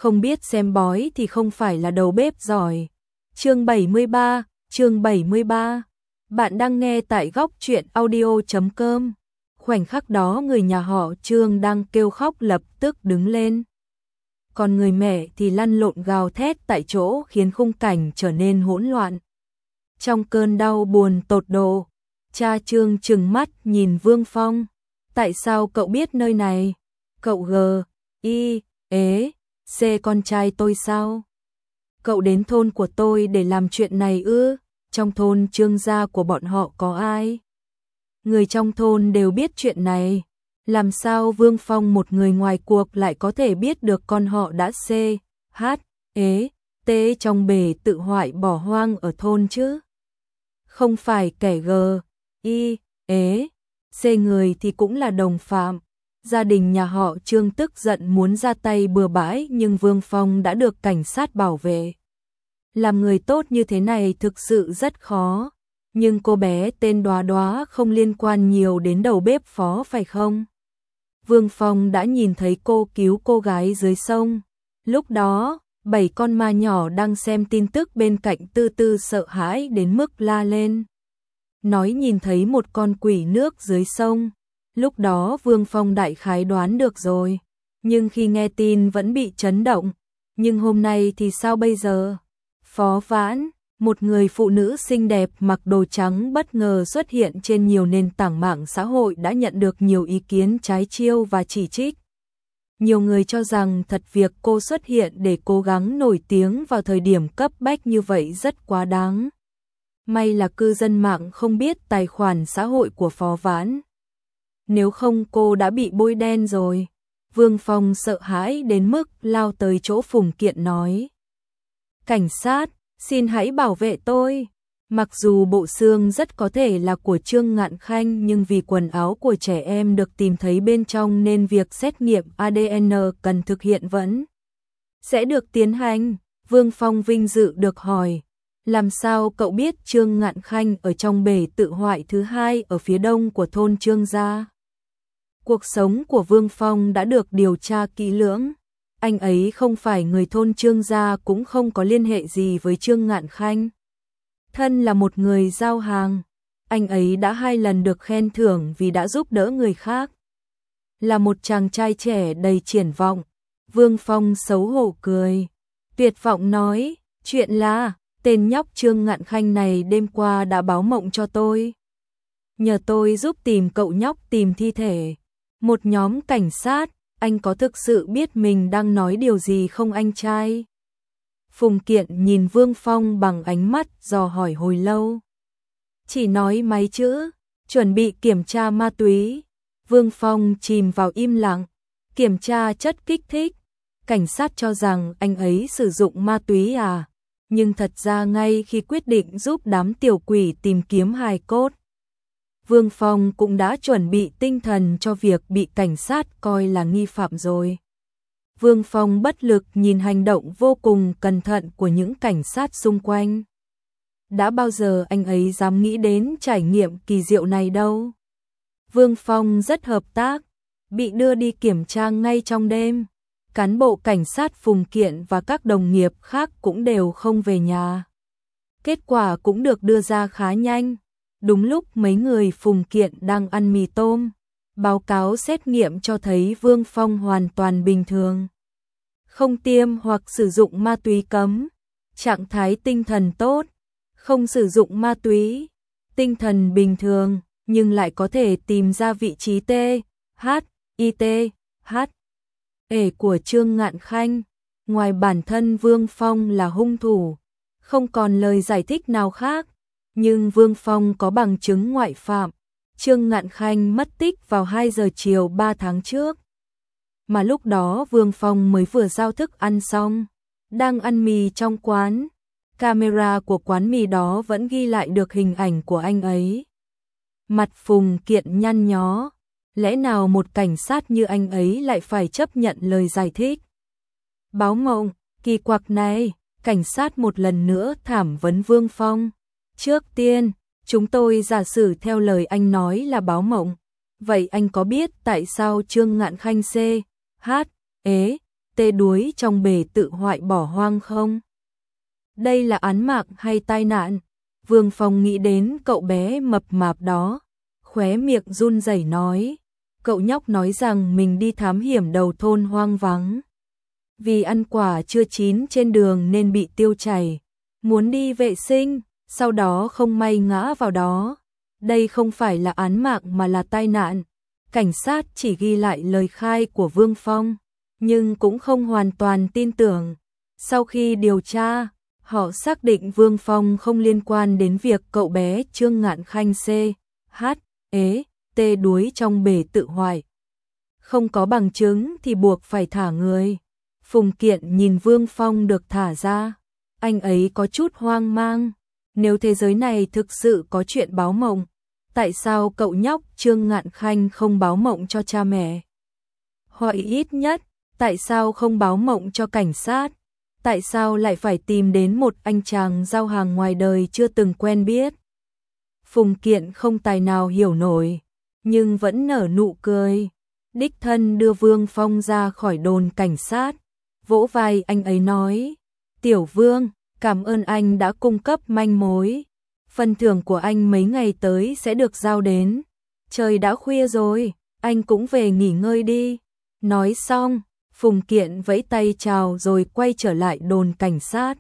không biết xem bói thì không phải là đầu bếp giỏi. Chương 73. Bạn đang nghe tại góc truyện audio.com. Khoảnh khắc đó người nhà họ Trương đang kêu khóc lập tức đứng lên. Còn người mẹ thì lăn lộn gào thét tại chỗ khiến khung cảnh trở nên hỗn loạn. Trong cơn đau buồn tột độ, cha Trương trừng mắt nhìn Vương Phong. Tại sao cậu biết nơi này? Cậu C con trai tôi sao? Cậu đến thôn của tôi để làm chuyện này ư? Trong thôn Trương gia của bọn họ có ai? Người trong thôn đều biết chuyện này. Làm sao Vương Phong một người ngoài cuộc lại có thể biết được con họ đã T trong bể tự hoại bỏ hoang ở thôn chứ? Không phải kẻ C người thì cũng là đồng phạm. Gia đình nhà họ Trương tức giận muốn ra tay bừa bãi nhưng Vương Phong đã được cảnh sát bảo vệ. Làm người tốt như thế này thực sự rất khó. Nhưng cô bé tên Đóa Đóa không liên quan nhiều đến đầu bếp phó phải không? Vương Phong đã nhìn thấy cô cứu cô gái dưới sông. Lúc đó, 7 con ma nhỏ đang xem tin tức bên cạnh từ từ sợ hãi đến mức la lên. Nói nhìn thấy một con quỷ nước dưới sông. Lúc đó Vương Phong đại khái đoán được rồi. Nhưng khi nghe tin vẫn bị chấn động. Nhưng hôm nay thì sao bây giờ? Phó Vãn, một người phụ nữ xinh đẹp mặc đồ trắng bất ngờ xuất hiện trên nhiều nền tảng mạng xã hội đã nhận được nhiều ý kiến trái chiêu và chỉ trích. Nhiều người cho rằng thật việc cô xuất hiện để cố gắng nổi tiếng vào thời điểm cấp bách như vậy rất quá đáng. May là cư dân mạng không biết tài khoản xã hội của Phó Vãn. Nếu không cô đã bị bôi đen rồi. Vương Phong sợ hãi đến mức lao tới chỗ Phùng Kiện nói. Cảnh sát, xin hãy bảo vệ tôi. Mặc dù bộ xương rất có thể là của Trương Ngạn Khanh nhưng vì quần áo của trẻ em được tìm thấy bên trong nên việc xét nghiệm ADN cần thực hiện vẫn sẽ được tiến hành. Vương Phong vinh dự được hỏi. Làm sao cậu biết Trương Ngạn Khanh ở trong bể tự hoại thứ hai ở phía đông của thôn Trương gia? Cuộc sống của Vương Phong đã được điều tra kỹ lưỡng. Anh ấy không phải người thôn Trương gia cũng không có liên hệ gì với Trương Ngạn Khanh. Thân là một người giao hàng, anh ấy đã 2 lần được khen thưởng vì đã giúp đỡ người khác. Là một chàng trai trẻ đầy triển vọng, Vương Phong xấu hổ cười. Tuyệt vọng nói, chuyện là, tên nhóc Trương Ngạn Khanh này đêm qua đã báo mộng cho tôi. Nhờ tôi giúp tìm cậu nhóc tìm thi thể. Một nhóm cảnh sát, anh có thực sự biết mình đang nói điều gì không anh trai? Phùng Kiện nhìn Vương Phong bằng ánh mắt dò hỏi hồi lâu. Chỉ nói mấy chữ, chuẩn bị kiểm tra ma túy. Vương Phong chìm vào im lặng, kiểm tra chất kích thích. Cảnh sát cho rằng anh ấy sử dụng ma túy à? Nhưng thật ra ngay khi quyết định giúp đám tiểu quỷ tìm kiếm hài cốt, Vương Phong cũng đã chuẩn bị tinh thần cho việc bị cảnh sát coi là nghi phạm rồi. Vương Phong bất lực nhìn hành động vô cùng cẩn thận của những cảnh sát xung quanh. Đã bao giờ anh ấy dám nghĩ đến trải nghiệm kỳ diệu này đâu. Vương Phong rất hợp tác, bị đưa đi kiểm tra ngay trong đêm. Cán bộ cảnh sát Phùng Kiện và các đồng nghiệp khác cũng đều không về nhà. Kết quả cũng được đưa ra khá nhanh. Đúng lúc mấy người Phùng Kiện đang ăn mì tôm, báo cáo xét nghiệm cho thấy Vương Phong hoàn toàn bình thường. Không tiêm hoặc sử dụng ma túy cấm, trạng thái tinh thần tốt, không sử dụng ma túy, tinh thần bình thường, nhưng lại có thể tìm ra vị trí của Trương Ngạn Khanh. Ngoài bản thân Vương Phong là hung thủ, không còn lời giải thích nào khác. Nhưng Vương Phong có bằng chứng ngoại phạm. Trương Ngạn Khanh mất tích vào 2 giờ chiều 3 tháng trước. Mà lúc đó Vương Phong mới vừa giao thức ăn xong, đang ăn mì trong quán. Camera của quán mì đó vẫn ghi lại được hình ảnh của anh ấy. Mặt Phùng Kiện nhăn nhó. Lẽ nào một cảnh sát như anh ấy lại phải chấp nhận lời giải thích? Báo mộng, kỳ quặc này, cảnh sát một lần nữa thẩm vấn Vương Phong. Trước tiên, chúng tôi giả sử theo lời anh nói là báo mộng. Vậy anh có biết tại sao Trương Ngạn Khanh tê đuối trong bể tự hoại bỏ hoang không? Đây là án mạng hay tai nạn? Vương Phong nghĩ đến cậu bé mập mạp đó, khóe miệng run rẩy nói. Cậu nhóc nói rằng mình đi thám hiểm đầu thôn hoang vắng. Vì ăn quả chưa chín trên đường nên bị tiêu chảy, muốn đi vệ sinh, sau đó không may ngã vào đó. Đây không phải là án mạng mà là tai nạn. Cảnh sát chỉ ghi lại lời khai của Vương Phong, nhưng cũng không hoàn toàn tin tưởng. Sau khi điều tra, họ xác định Vương Phong không liên quan đến việc cậu bé Trương Ngạn Khanh tê đuối trong bể tự hoại. Không có bằng chứng thì buộc phải thả người. Phùng Kiện nhìn Vương Phong được thả ra, anh ấy có chút hoang mang. Nếu thế giới này thực sự có chuyện báo mộng, tại sao cậu nhóc Trương Ngạn Khanh không báo mộng cho cha mẹ? Hoặc ít nhất, tại sao không báo mộng cho cảnh sát? Tại sao lại phải tìm đến một anh chàng giao hàng ngoài đời chưa từng quen biết? Phùng Kiện không tài nào hiểu nổi, nhưng vẫn nở nụ cười. Đích thân đưa Vương Phong ra khỏi đồn cảnh sát, vỗ vai anh ấy nói, Tiểu Vương, cảm ơn anh đã cung cấp manh mối. Phần thưởng của anh mấy ngày tới sẽ được giao đến. Trời đã khuya rồi, anh cũng về nghỉ ngơi đi. Nói xong, Phùng Kiện vẫy tay chào rồi quay trở lại đồn cảnh sát.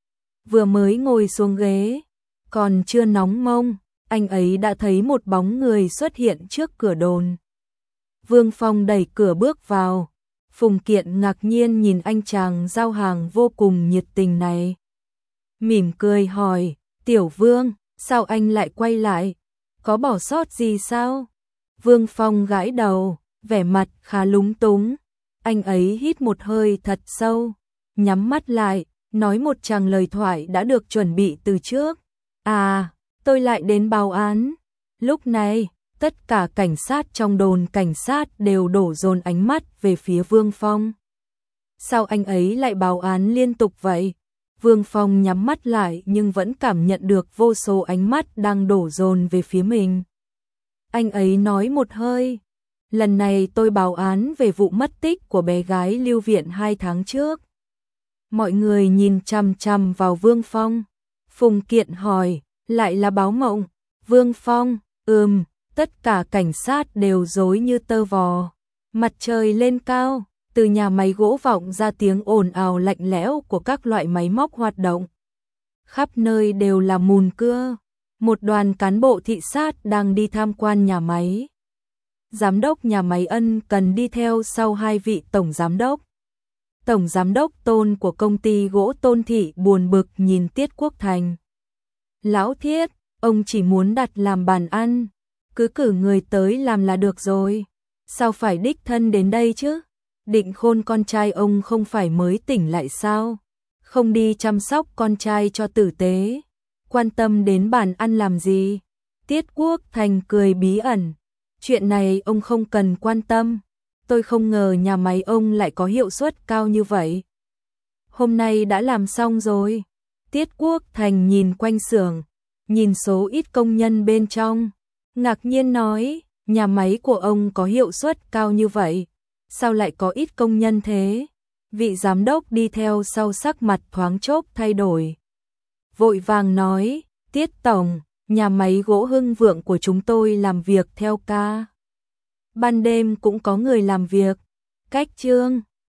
Vừa mới ngồi xuống ghế, còn chưa nóng mông, anh ấy đã thấy một bóng người xuất hiện trước cửa đồn. Vương Phong đẩy cửa bước vào. Phùng Kiện ngạc nhiên nhìn anh chàng giao hàng vô cùng nhiệt tình này. Mỉm cười hỏi, Tiểu Vương, sao anh lại quay lại? Có bỏ sót gì sao? Vương Phong gãi đầu, vẻ mặt khá lúng túng. Anh ấy hít một hơi thật sâu, nhắm mắt lại, nói một tràng lời thoại đã được chuẩn bị từ trước. À, tôi lại đến báo án. Lúc này, tất cả cảnh sát trong đồn cảnh sát đều đổ dồn ánh mắt về phía Vương Phong. Sao anh ấy lại báo án liên tục vậy? Vương Phong nhắm mắt lại nhưng vẫn cảm nhận được vô số ánh mắt đang đổ dồn về phía mình. Anh ấy nói một hơi, lần này tôi báo án về vụ mất tích của bé gái Lưu Viện 2 tháng trước. Mọi người nhìn chằm chằm vào Vương Phong. Phùng Kiện hỏi, lại là báo mộng? Vương Phong, tất cả cảnh sát đều rối như tơ vò. Mặt trời lên cao, từ nhà máy gỗ vọng ra tiếng ồn ào lạnh lẽo của các loại máy móc hoạt động. Khắp nơi đều là mùn cưa. Một đoàn cán bộ thị sát đang đi tham quan nhà máy. Giám đốc nhà máy ân cần đi theo sau hai vị tổng giám đốc. Tổng giám đốc Tôn của công ty gỗ Tôn Thị buồn bực nhìn Tiết Quốc Thành. Lão Thiết, ông chỉ muốn đặt làm bàn ăn, cứ cử người tới làm là được rồi. Sao phải đích thân đến đây chứ? Định Khôn con trai ông không phải mới tỉnh lại sao? Không đi chăm sóc con trai cho tử tế, quan tâm đến bàn ăn làm gì? Tiết Quốc Thành cười bí ẩn. Chuyện này ông không cần quan tâm. Tôi không ngờ nhà máy ông lại có hiệu suất cao như vậy. Hôm nay đã làm xong rồi. Tiết Quốc Thành nhìn quanh xưởng, nhìn số ít công nhân bên trong, ngạc nhiên nói, nhà máy của ông có hiệu suất cao như vậy, sao lại có ít công nhân thế? Vị giám đốc đi theo sau sắc mặt thoáng chốc thay đổi. Vội vàng nói, Tiết Tổng, nhà máy gỗ Hưng Vượng của chúng tôi làm việc theo ca. Ban đêm cũng có người làm việc. Cách trương